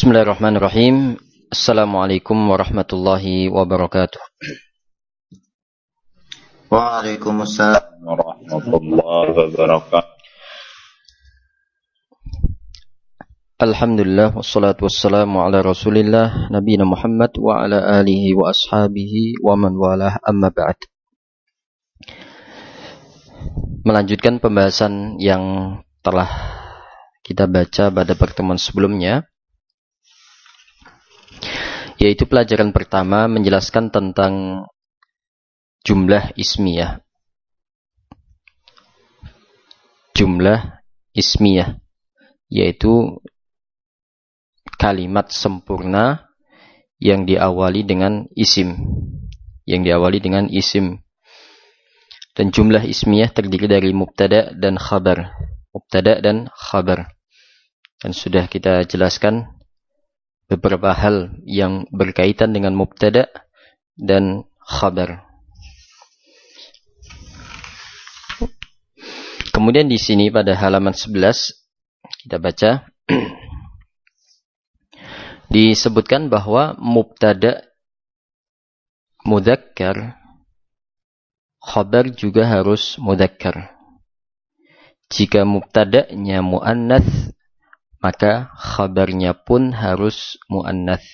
Bismillahirrahmanirrahim. Assalamualaikum warahmatullahi wabarakatuh. Waalaikumsalam warahmatullahi wabarakatuh. Alhamdulillah wassalatu wassalamu ala Rasulillah nabiyina Muhammad wa ala alihi wa ashabihi wa man walah, amma ba'd. Melanjutkan pembahasan yang telah kita baca pada pertemuan sebelumnya, yaitu pelajaran pertama menjelaskan tentang jumlah ismiyah. Jumlah ismiyah yaitu kalimat sempurna yang diawali dengan isim. Dan jumlah ismiyah terdiri dari mubtada dan khabar. Dan sudah kita jelaskan beberapa hal yang berkaitan dengan mubtada dan khabar. Kemudian di sini pada halaman 11 kita baca disebutkan bahwa mubtada mudzakkar, khabar juga harus mudzakkar. Jika mubtadanya muannats, maka khabarnya pun harus muannats.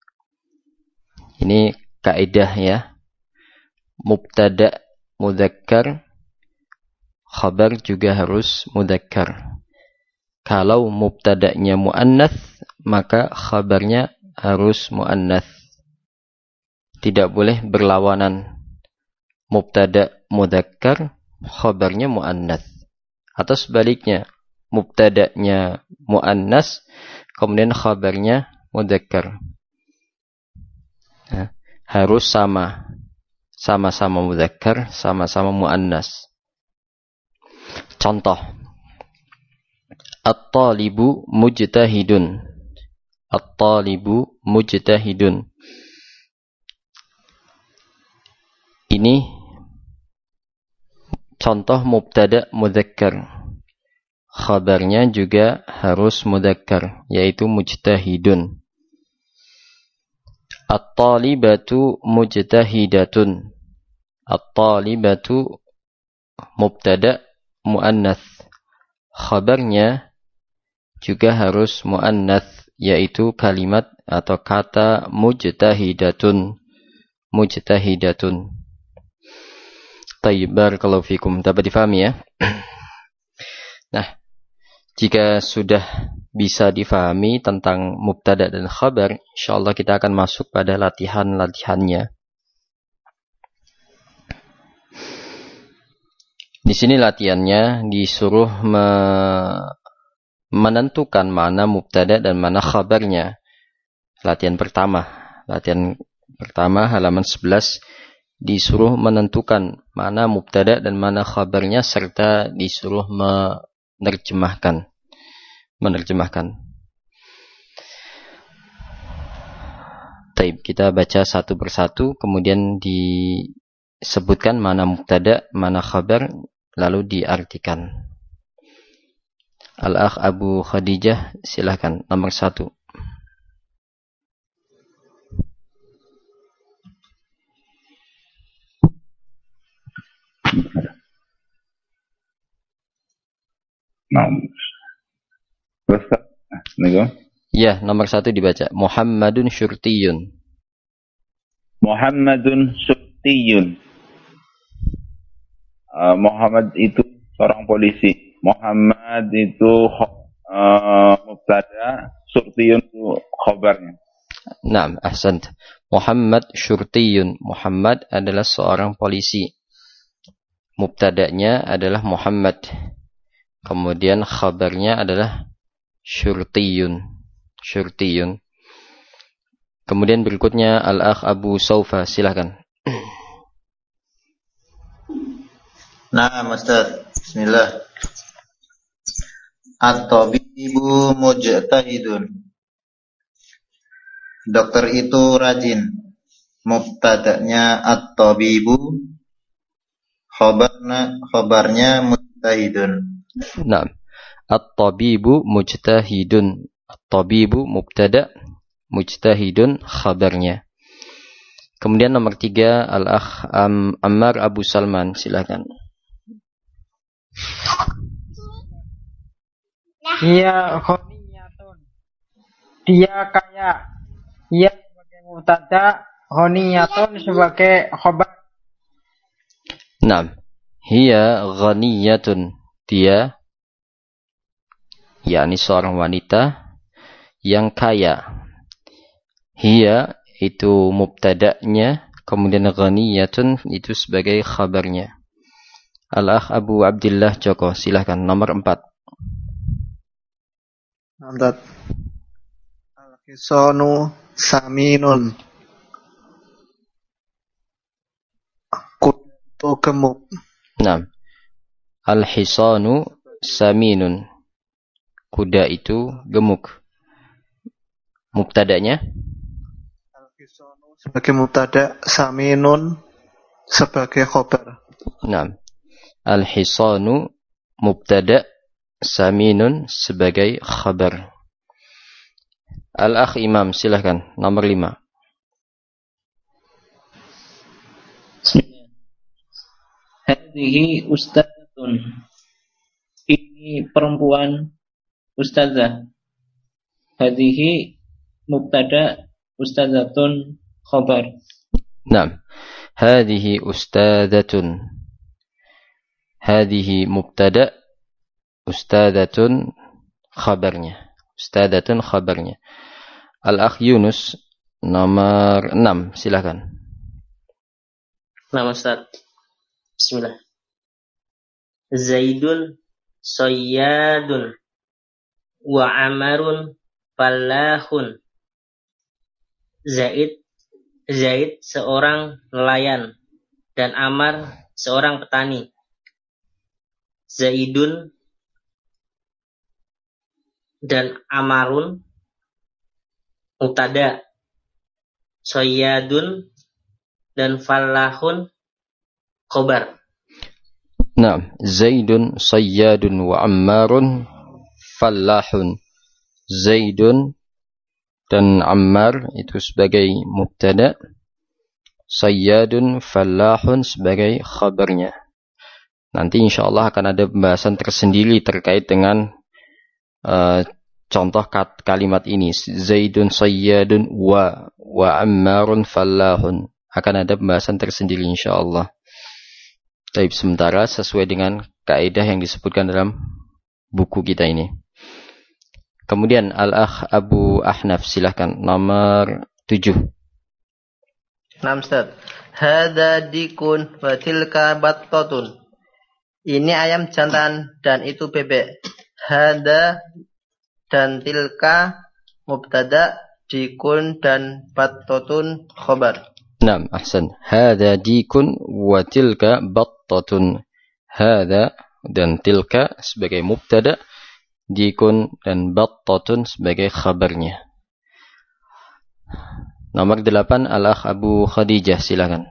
Ini kaidah ya. Mubtada mudzakkar, khabar juga harus mudzakkar. Kalau mubtadanya muannats, maka khabarnya harus muannats. Tidak boleh berlawanan. Mubtada mudzakkar, khabarnya muannats. Atau sebaliknya, mubtadanya muannas, kemudian khabarnya mudzakkar. Nah, harus sama-sama mudzakkar, sama-sama muannas. Contoh, at-talibu mujtahidun. At-talibu mujtahidun. Ini contoh mubtada mudzakkar. Khabarnya juga harus mudzakkar, yaitu mujtahidun. At-talibatu mujtahidatun. At-talibatu mubtada muannats. Khabarnya juga harus muannats, yaitu kalimat atau kata mujtahidatun. Mujtahidatun. Tayyib, barakallahu fikum. Dapat difahami ya? Nah, jika sudah bisa difahami tentang mubtada dan khabar, insyaallah kita akan masuk pada latihan-latihannya. Di sini latihannya disuruh menentukan mana mubtada dan mana khabarnya. Latihan pertama halaman 11 disuruh menentukan mana mubtada dan mana khabarnya serta disuruh menerjemahkan. Taib, kita baca satu persatu, kemudian disebutkan mana mubtada, mana khabar, lalu diartikan. Al-Akh Abu Khadijah, silakan nomor 1. Ya, nomor 1 dibaca. Muhammadun syurtiyun. Muhammadun syurtiyun. Muhammad itu seorang polisi. Muhammad itu mubtada, syurtiyun itu khabarnya. Naam, ahsant. Muhammad syurtiyun. Muhammad adalah seorang polisi. Mubtadanya adalah Muhammad. Kemudian khabarnya adalah syurtiyun. Kemudian berikutnya Al-Akh Abu Saufa, silakan. Nah, Ustaz. Bismillah. At-tabibu mujtahidun. Dokter itu rajin. Mubtadanya at-tabibu, khabarnya mujtahidun. Nah, at-tabibu mujtahidun. At-tabibu mubtada, mujtahidun khabarnya. Kemudian nomor 3 Al-Akh Ammar Abu Salman, silakan. Hiya ghaniyatun. Dia kaya. Hiya sebagai mubtada, ghaniyatun sebagai khabar. Naam. Hiya ghaniyatun. Dia, yakni seorang wanita yang kaya. Hiya itu mubtada'nya, kemudian ghaniyatun itu sebagai khabarnya. Al-Akh Abu Abdillah Joko, silahkan nomor 4. Namdat. Al-hisanu saminun. Kutu gemuk. Nah, al-hisanu saminun. Kuda itu gemuk. Mubtada'nya? Al-hisanu sebagai mubtada, saminun sebagai khobar. Nah, al-hisanu mubtada', saminun sebagai khabar. Al-Akh Imam, silahkan nomor 5. Hadhihi ustadzatun. Ini perempuan ustazah. Hadhihi mubtada, ustadzatun khabar. Naam. Hadhihi ustadzatun. Hadhihi mubtada', ustadzatun khabarnya. Ustadzatun khabarnya. Al-Akh Yunus nomor 6, silakan. Nama Ustaz. Bismillah. Zaidun sayyadun wa amarun fallahun. Zaid seorang nelayan dan Amar seorang petani. Zaidun dan Amarun mubtada, sayyadun dan fallahun khobar. Nah, Zaidun sayyadun wa Ammarun fallahun. Zaidun dan Ammar itu sebagai mubtada, sayyadun fallahun sebagai khabarnya. Nanti insyaallah akan ada pembahasan tersendiri terkait dengan contoh kalimat ini. Zaidun sayyadun wa Ammarun fallahun. Akan ada pembahasan tersendiri insyaallah. Tapi sementara sesuai dengan kaidah yang disebutkan dalam buku kita ini. Kemudian Al-Akh Abu Ahnaf, silahkan nomor 7. Nah, Ustaz. Hada dikun wa tilka battatun. Ini ayam jantan dan itu bebek. Hada dan tilka mubtada, dikun dan battatun khobar. Naam, ahsan. Hada dikun wa tilka battatun. Hada dan tilka sebagai mubtada, dikun dan battatun sebagai khabarnya. Nomor 8 Al-Akh Abu Khadijah, silakan.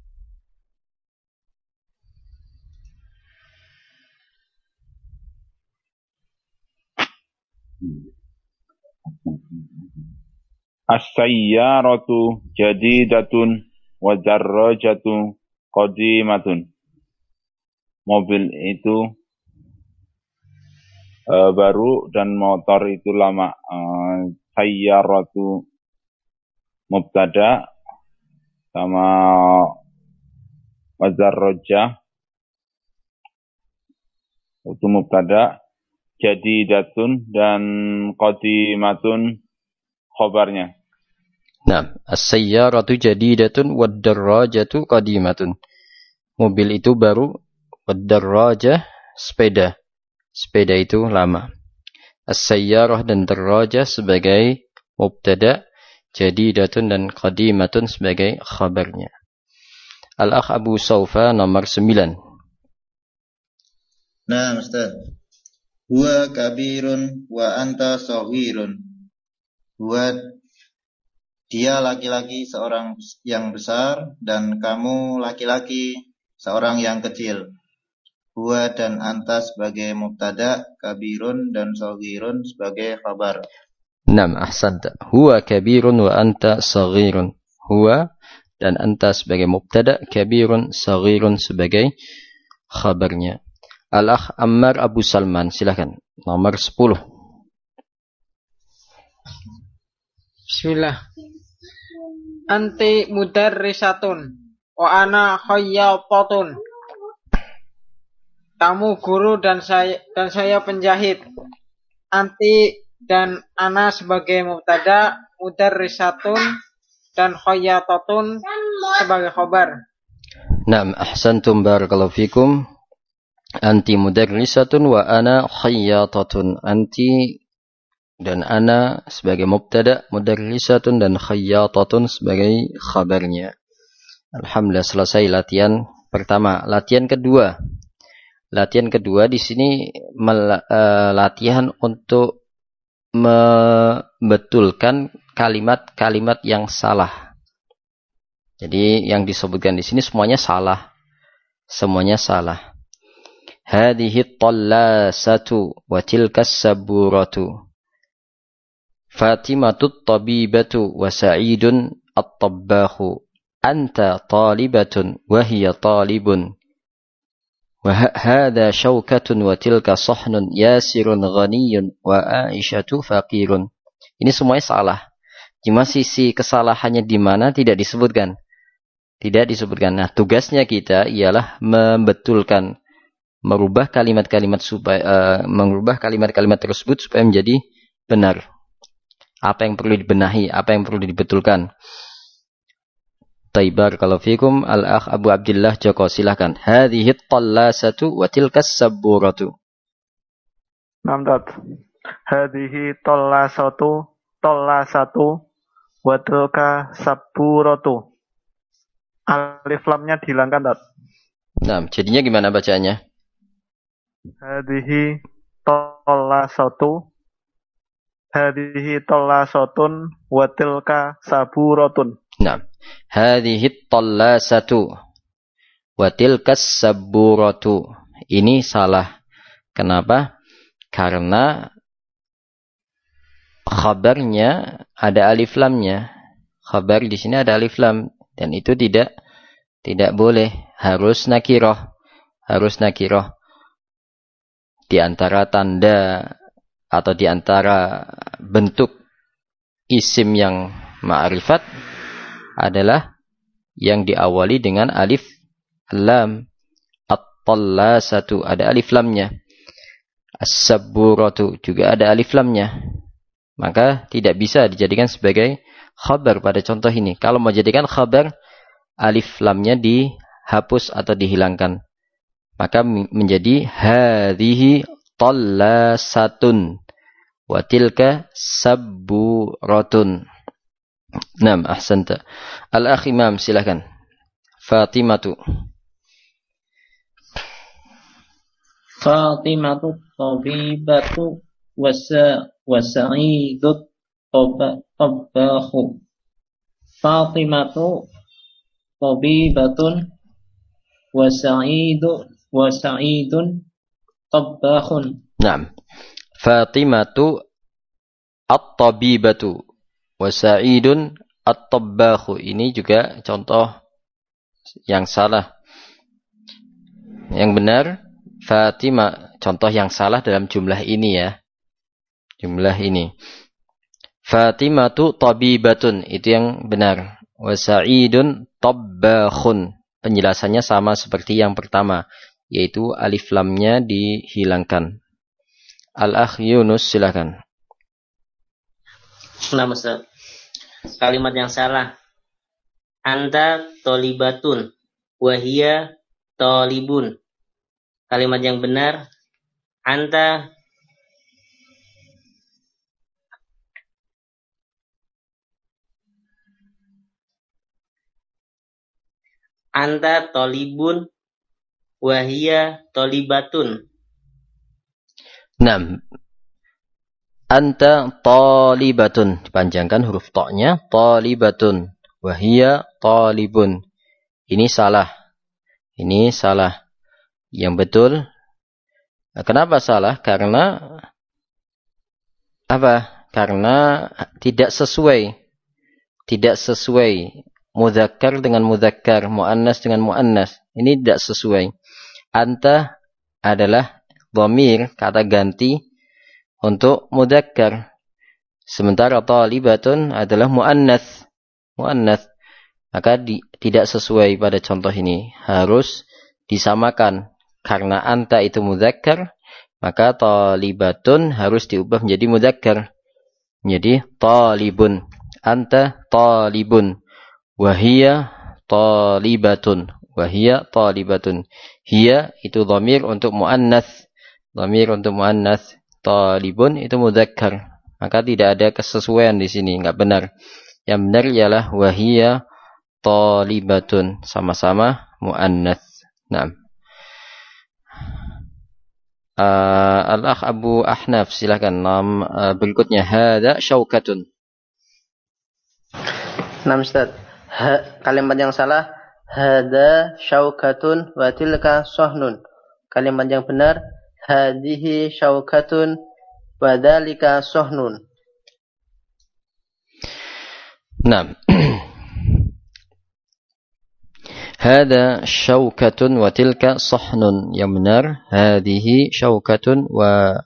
As-sayyaratu jadidatun wa darrajatu qadimatun. Mobil itu baru dan motor itu lama. Sayyaratu mubtada sama wa darrajah itu mubtada, jadidatun dan qadimatun khabarnya. Nah, as-sayyaratu jadidatun wad-darrajatu qadimatun. Mobil itu baru, wad-darrajah sepeda. Sepeda itu lama. As-sayyarah dan darrajah sebagai mubtada, jadidatun dan qadimatun sebagai khabarnya. Al-Akh Abu Saufa nomor 9. Nah, Ustaz. Huwa kabirun wa anta shaghirun. Huwa dia laki-laki seorang yang besar dan kamu laki-laki seorang yang kecil. Huwa dan anta sebagai mubtada, kabirun dan shaghirun sebagai khabar. Naam, ahsanta. Huwa kabirun wa anta saghirun. Huwa dan anta sebagai mubtada, kabirun, saghirun sebagai khabarnya. Al-akh Ammar Abu Salman, silakan. Nomor 10. Bismillah. Anti mudarrisatun wa ana khayyatatun. Kamu guru dan saya penjahit. Anti dan ana sebagai mubtada, mudarrisatun dan khayyatatun sebagai khabar. Naam, ahsantum, barakallahu fikum. Anti mudarrisatun wa ana khayyatatun. Anti dan ana sebagai mubtada, mudarrisatun dan khayyatatun sebagai khabarnya. Alhamdulillah, selesai latihan pertama. Latihan kedua. Latihan kedua di sini latihan untuk membetulkan kalimat-kalimat yang salah. Jadi yang disebutkan di sini semuanya salah. Semuanya salah. Hadhihi tallasatu wa tilka saburatu. Fatimatut tabibatu wa Sa'idun at-tabbahu. Anta talibatun wa hiya talibun. وهذا شوكة وتلك صحن ياسر غني وعائشة فقير. Ini semuanya salah. Cuma sisi kesalahannya di mana tidak disebutkan. Tidak disebutkan. Nah, tugasnya kita ialah membetulkan, merubah kalimat-kalimat tersebut supaya menjadi benar. Apa yang perlu dibenahi, apa yang perlu dibetulkan. Taibar kalau fikum. Al-akh Abu Abdullah Joko, silakan. Hadhihi tallasatu wa tilkas saburatu. Namdat. Hadhihi tallasatu wa tilka saburatu. Alif lamnya dihilangkan, Tat. Nah, jadinya gimana bacanya? Hadhihi tallasatu. Hadhihi tallasatun wa tilka saburatun. Nah, hadhihi tallasatu wa tilkas saburatu. Ini salah. Kenapa? Karena khabarnya ada alif lamnya. Khabar di sini ada alif lam dan itu tidak boleh, harus nakirah. Harus nakirah. Di antara tanda atau di antara bentuk isim yang ma'rifat adalah yang diawali dengan alif lam. At-tallasatu ada alif lamnya. As-saburatu juga ada alif lamnya. Maka tidak bisa dijadikan sebagai khabar pada contoh ini. Kalau mau jadikan khabar, alif lamnya dihapus atau dihilangkan. Maka menjadi hadhihi tallasatun wa tilka saburatun. Naam, ahsanta. Al-akh Imam, silakan. Fatimatu. Fatimatu tabibatu wa Sa'idut tabbahu. Fatimatu tabibatun wa Sa'idun tabbahun. Naam. Fatimatu at-tabibatu wa Sa'idun at-tabbahu. Ini juga contoh yang salah. Yang benar Fatimah, contoh yang salah dalam jumlah ini ya. Jumlah ini. Fatimatu tabibatun, itu yang benar. Wa Sa'idun tabbahun. Penjelasannya sama seperti yang pertama, yaitu alif lamnya dihilangkan. Al-akh Yunus, silakan. Nah, Ustaz. Kalimat yang salah. Anta tolibatun. Wahia tolibun. Kalimat yang benar. Anta tolibun. Wahia tolibatun. Nah, anta talibatun, dipanjangkan huruf ta-nya, talibatun, wahia talibun. Ini salah. Ini salah. Yang betul. Kenapa salah? Karena apa? karena tidak sesuai mudzakkar dengan mudzakkar, muannas dengan muannas. Ini tidak sesuai. Anta adalah dhamir, kata ganti untuk mudzakkar. Sementara talibatun adalah muannas. Maka tidak sesuai pada contoh ini. Harus disamakan. Karena anta itu mudzakkar, maka talibatun harus diubah menjadi mudzakkar. Jadi talibun. Anta talibun. Wahia talibatun. Hiya itu dhamir untuk muannats. Talibun itu mudzakkar. Maka tidak ada kesesuaian di sini, enggak benar. Yang benar ialah wahia talibatun, sama-sama muannats. Naam. Al-akh Abu Ahnaf, silakan. Berikutnya hada syaukatun. Nah, Ustaz. Kalimat yang salah hada syaukatun wa tilka sahnun. Kalimat yang benar hadihi syaukatun wa dzalika sahnun. Naam. Hada syaukatun wa tilka sahnun. Yang benar hadihi syaukatun wa,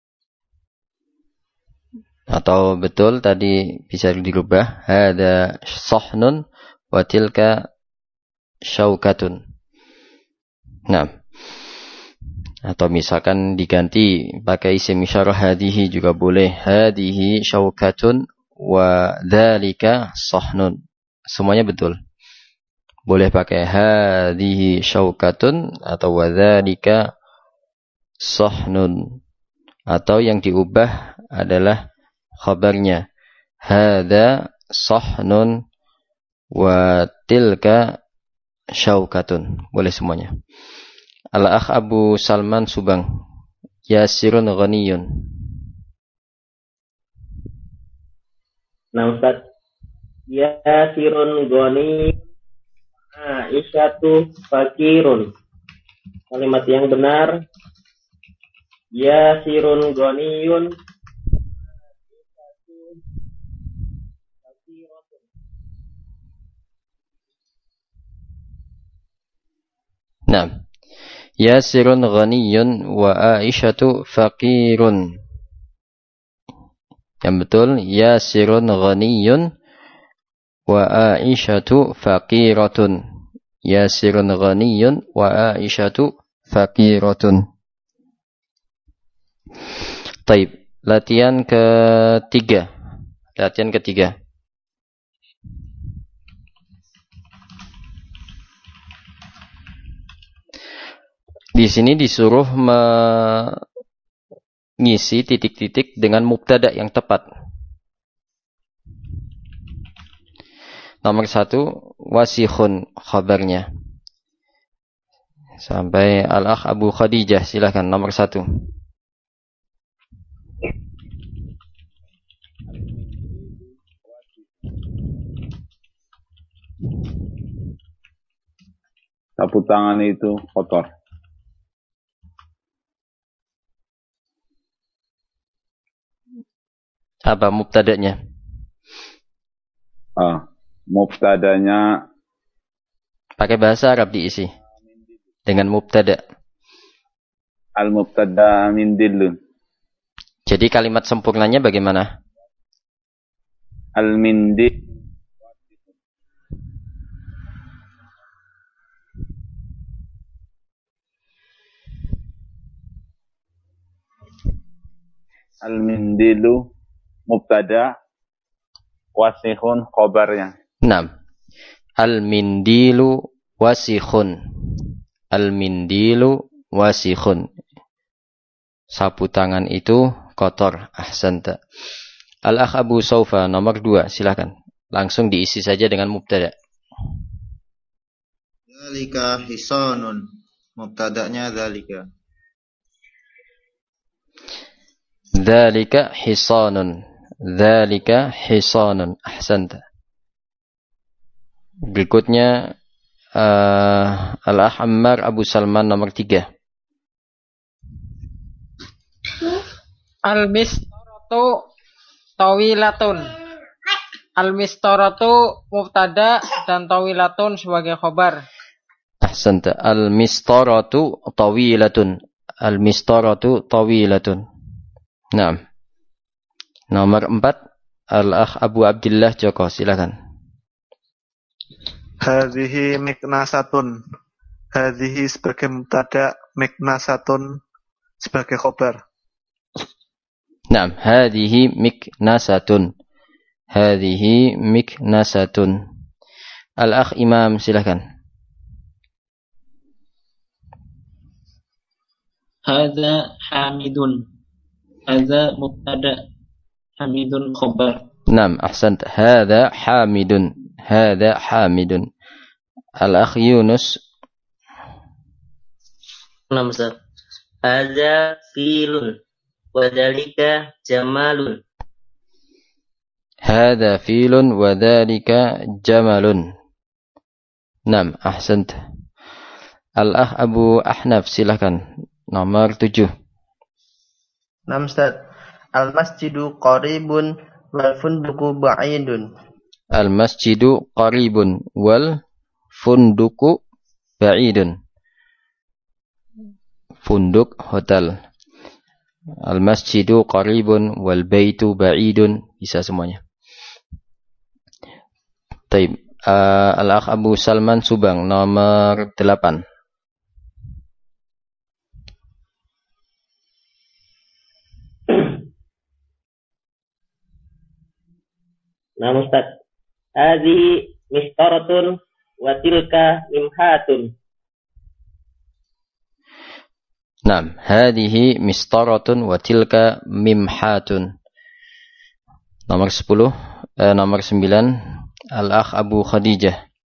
atau betul tadi bisa dirubah hada sahnun wa tilka syaukatun. Nah, atau misalkan diganti pakai isim isyarah hadihi juga boleh. Hadihi syaukatun wa dzalika sahnun. Semuanya betul. Boleh pakai hadihi syaukatun atau wa dzalika sahnun. Atau yang diubah adalah khabarnya. Hada sahnun wa tilka syaukatun. Boleh semuanya. Al-akh Abu Salman Subang. Yasirun ghaniyun. Nah, Ustaz. Yasirun ghaniyun. Aisyatu fakirun. Kalimat yang benar Yasirun ghaniyun. Nah, Yasirun ghaniyun wa Aisyatu faqirun. Yang betul Yasirun ghaniyun wa Aisyatu faqiratun. Yasirun ghaniyun wa Aisyatu faqiratun. Taib. Latihan ketiga. Di sini disuruh mengisi titik-titik dengan mubtada yang tepat. Nomor 1 wasikhun khabarnya. Sampai al-akh Abu Khadijah, silakan nomor 1. Sapu tangan itu kotor. Apa mubtadanya? Mubtadanya pakai bahasa Arab diisi dengan mubtada. Al-mubtada min dillun. Jadi kalimat sempurnanya bagaimana? Al-mindi. Al-mindilu mubtada, wasikhun khobarnya. Naam. Al-mindilu wasikhun. Al-mindilu wasikhun. Sapu tangan itu kotor. Ahsanta. Al-akh Abu Saufa nomor 2, silakan. Langsung diisi saja dengan mubtada. Dzalika hisanun. Mubtadanya dzalika. Dzalika hisanun. Dzalika hisanun. Ahsanta. Berikutnya Al-akh Ammar Abu Salman nomor 3. Al-mistaratu tawilatun. Al-mistaratu mubtada dan tawilatun sebagai khobar. Ahsanta. Al-mistaratu tawilatun. Al-mistaratu tawilatun. Naam. Nomor 4, Al-Akh Abu Abdillah Joko, silakan. Hadhihi miknasatun. Hadhihi sebagai mubtada, miknasatun sebagai khobar. Naam, hadhihi miknasatun. Hadhihi miknasatun. Al-Akh Imam, silakan. Hadza hamidun. Hadza mubtada, hamidun khobar. Naam, ahsant. Hadza hamidun. Hadza hamidun. Al-Akh Yunus. Naam, Ustaz. Hadza filun wa dzalika jamalun. Hadza filun wa dzalika jamalun. Naam, ahsant. Al-Akh Abu Ahnaf, silakan. Nomor 7. Naam, Ustaz. Al-masjidu qaribun wal funduku ba'idun. Al-masjidu qaribun wal funduku ba'idun. Funduk, hotel. Al-masjidu qaribun wal baitu ba'idun. Bisa semuanya. Taib. Al-Akh Abu Salman Subang, nomor 8. Nah, Ustaz. Hadhihi mistaratun wa tilka mimhatun. Naam, hadhihi mistaratun wa tilka mimhatun. Nomor 10, nomor 9, Al-Akh Abu Khadijah.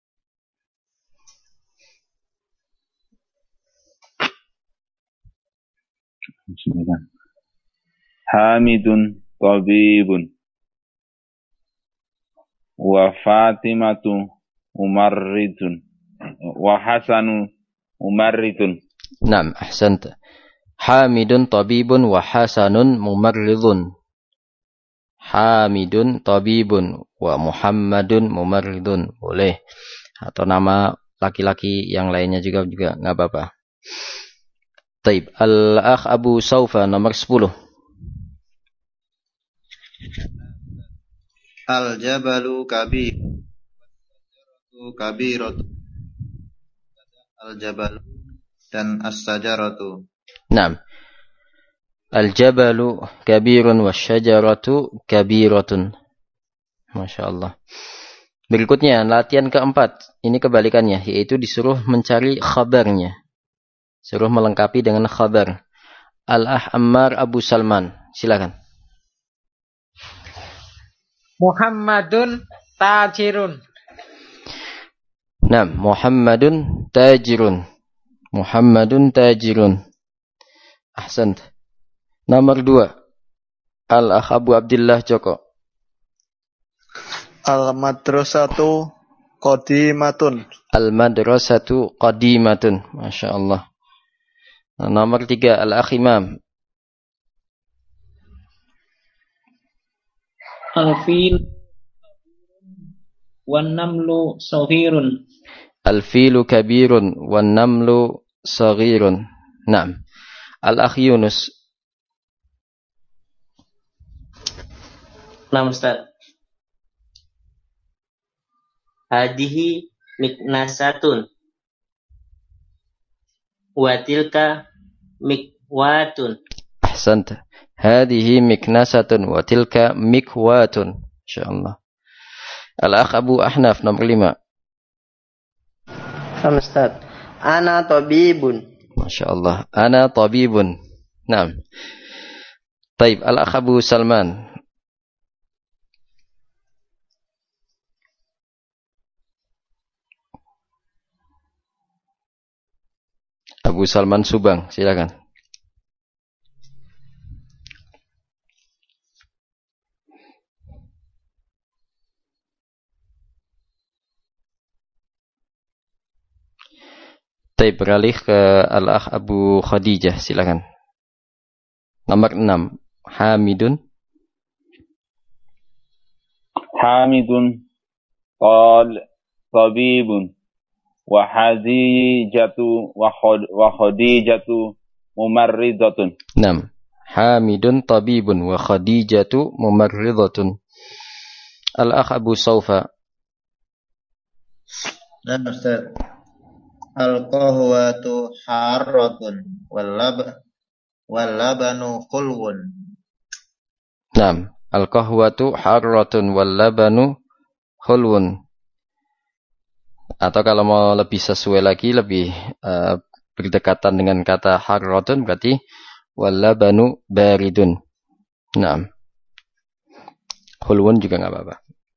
Hamidun tabibun. Wa Fatimatu umarridun. Wa Hasanu umarridun. Naam, ahsanta. Hamidun tabibun wa hasanun mumarridun. Hamidun tabibun wa Muhammadun mumarridun. Boleh. Atau nama laki-laki yang lainnya juga enggak apa-apa. Taib. Al-Akh Abu Saufa, nomor 10. Al-jabalu kabir. Kabiratu. Al-jabalu dan as-sajaratu. Naam. Al-jabalu kabirun wasyajaratu kabiratun. Masya Allah. Berikutnya, latihan keempat. Ini kebalikannya, yaitu disuruh mencari khabarnya. Suruh melengkapi dengan khabar. Al-Akh Ammar Abu Salman, silakan. Muhammadun tajirun. Naam, Muhammadun tajirun. Muhammadun tajirun. Ahsant. Nomor 2. Al-Akh Abu Abdillah Joko. Al-madrasatu qadimatun. Al-madrasatu qadimatun. Masya Allah. Nomor 3. Al-Akh Imam. Al-fil wan namlu saghirun. Al-filu kabirun wan namlu saghirun. Naam. Al-Akh Yunus. Nah, Ustaz. Hadihi miknasatun wa tilka mikwatun. Ahsanta. Hadihi miknasatun wa tilka mikwatun. Insyaallah. Al-Akh Abu Ahnaf, nomor 5. Naam, Ustaz. Ana tabibun. Masya Allah. Ana tabibun. Naam. Taib. Al-Akh Abu Salman. Abu Salman Subang, silakan. Taib, beralih ke Al-Akh Abu Khadijah, silakan. Nomor 6. Hamidun. Hamidun tabibun wa hadijatu wa khadijatu mumarridatun. Naam. Hamidun tabibun wa khadijatu mumarridatun. Al-akh Abu Saufa. Nah, Ustaz. Al-qahwatu harratun wal-labanu khulwun. Naam. Al-qahwatu harratun wal-labanu khulwun. Atau kalau mau lebih sesuai lagi, lebih berdekatan dengan kata harratun, berarti wal-labanu baridun. Naam. Khulwun juga nggak apa-apa.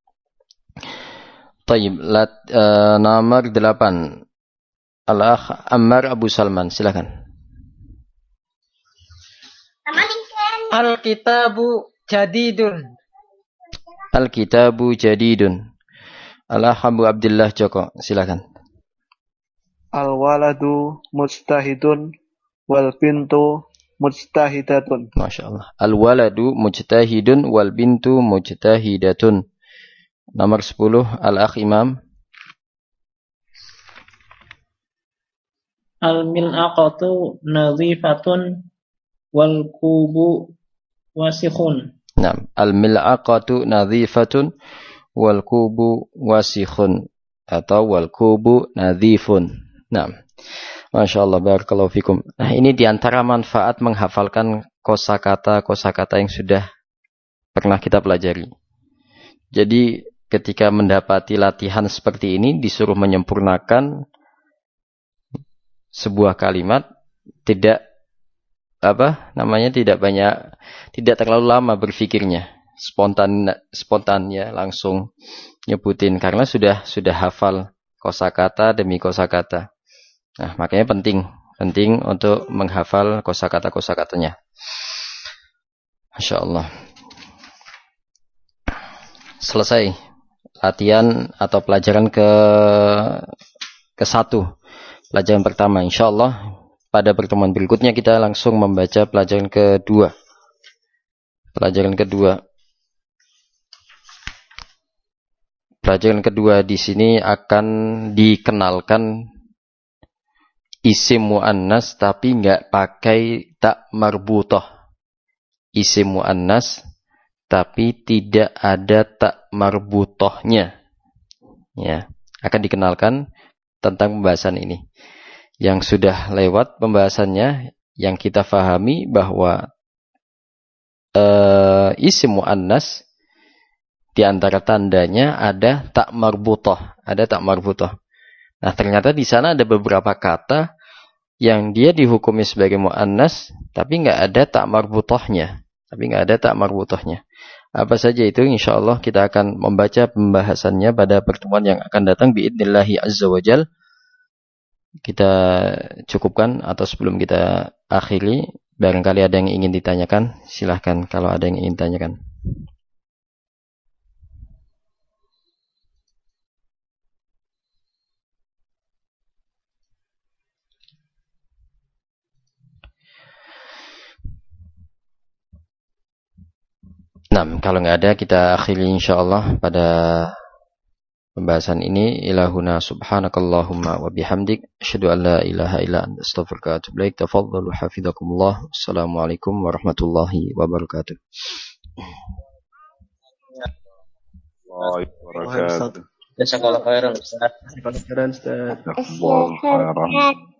Tayyib, nomor 8. Al-akh Ammar Abu Salman, silakan. Al-kitabu jadidun. Al-kitabu jadidun. Al-akh Abu Abdullah Joko, silakan. Al-waladu mujtahidun wal bintu mujtahidatun. Masya Allah. Al-waladu mujtahidun wal bintu mujtahidatun. Nomor 10, Al-akh Imam. Al-mil'aqatu nadhifatun wal kubu wasikhun. Naam. Al-mil'aqatu nadhifatun wal kubu wasikhun. Atau wal kubu nadhifun. Naam. Masya Allah, barakallahu fikum. Nah, ini diantara manfaat menghafalkan kosakata yang sudah pernah kita pelajari. Jadi, ketika mendapati latihan seperti ini, disuruh menyempurnakan sebuah kalimat, tidak terlalu lama berpikirnya, spontan ya, langsung nyebutin karena sudah hafal kosakata demi kosakata. Nah, makanya penting untuk menghafal kosakatanya. Masya Allah. Selesai latihan atau pelajaran ke 1. Pelajaran pertama, insya Allah pada pertemuan berikutnya kita langsung membaca pelajaran kedua. Pelajaran kedua di sini akan dikenalkan isim muannas tapi nggak pakai tak marbutah. Isim muannas tapi tidak ada tak marbutahnya. Ya, akan dikenalkan tentang pembahasan ini. Yang sudah lewat pembahasannya, yang kita fahami bahwa isim muannas di antara tandanya ada tak marbutah, Nah, ternyata di sana ada beberapa kata yang dia dihukumi sebagai muannas tapi nggak ada tak marbutahnya. Apa saja itu, insyaallah kita akan membaca pembahasannya pada pertemuan yang akan datang biidznillah azza wajal. Kita cukupkan atau sebelum kita akhiri, barangkali ada yang ingin ditanyakan, silahkan kalau ada yang ingin ditanyakan. Nah, kalau nggak ada, kita akhiri insyaallah pada pembahasan ini. Ilahuna subhanakallahumma wa bihamdik asyhadu an la ilaha illa anta astaghfiruka wa atubu ilaik. Tafadhalu hafizakumullah. Assalamualaikum warahmatullahi wabarakatuh. Waalaikumsalam. Jazakallahu khairan Ustaz. Jazakallahu khairan, Ustaz. Jazakallahu khairan.